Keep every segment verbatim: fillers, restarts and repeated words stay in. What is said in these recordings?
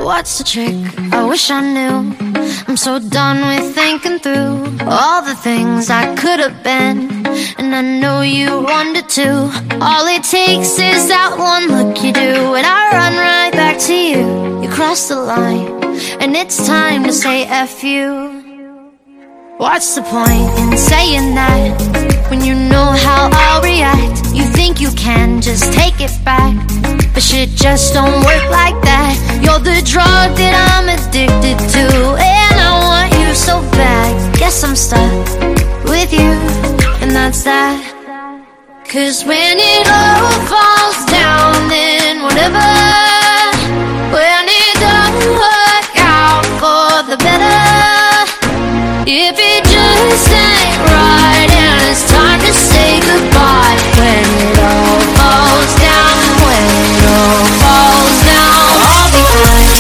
What's the trick? I wish I knew. I'm so done with thinking through all the things I could have been, and I know you wanted to. All it takes is that one look you do, and I run right back to you. You cross the line, and it's time to say F you. What's the point in saying that when you know how I'll react? You think you can just take it back, but shit just don't work like that. You're the drug that I'm addicted to, and I want you so bad. Guess I'm stuck with you, and that's that. Cause when it all falls down, then whatever. When it don't work out for the better, if it just ain't right and it's time to say goodbye. When it all falls down, when it all falls down, I'll be fine.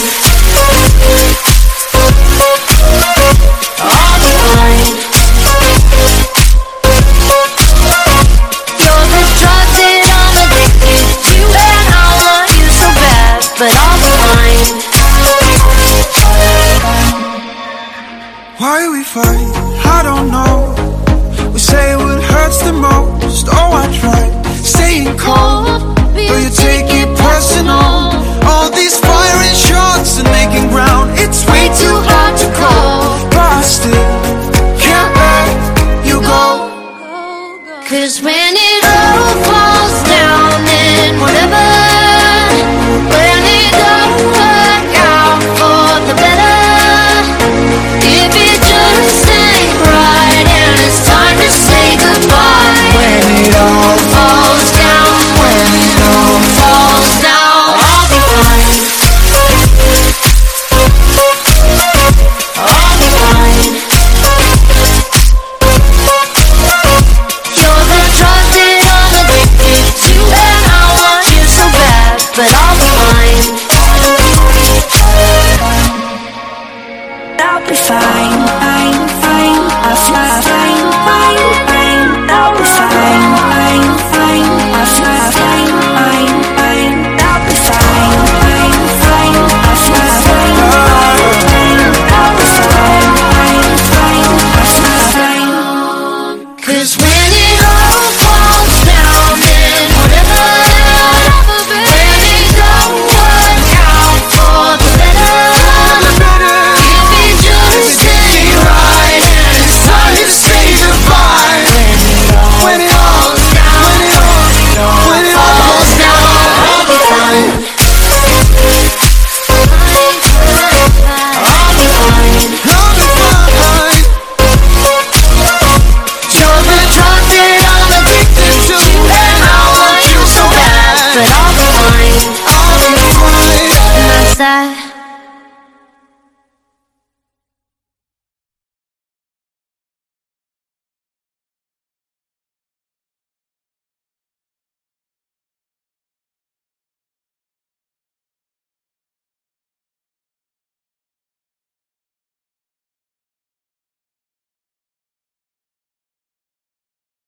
I'll be fine. You're the drug that I'm addicted to, and I want you so bad, but I'll be fine. Why we fight? I don't know. We say what hurts the most. Oh, I try staying cold, though you take it personal. All these firing shots and making ground, it's way too hard to call, but I still can't let you go. Cause when it all falls down, then whatever. When it don't work out for the better, if it just ain't right and it's time to say goodbye. When it all falls down, when it all falls down, I'll be fine. I'll be fine. You're the drug that I'm addicted to, and I want you so bad, but I'll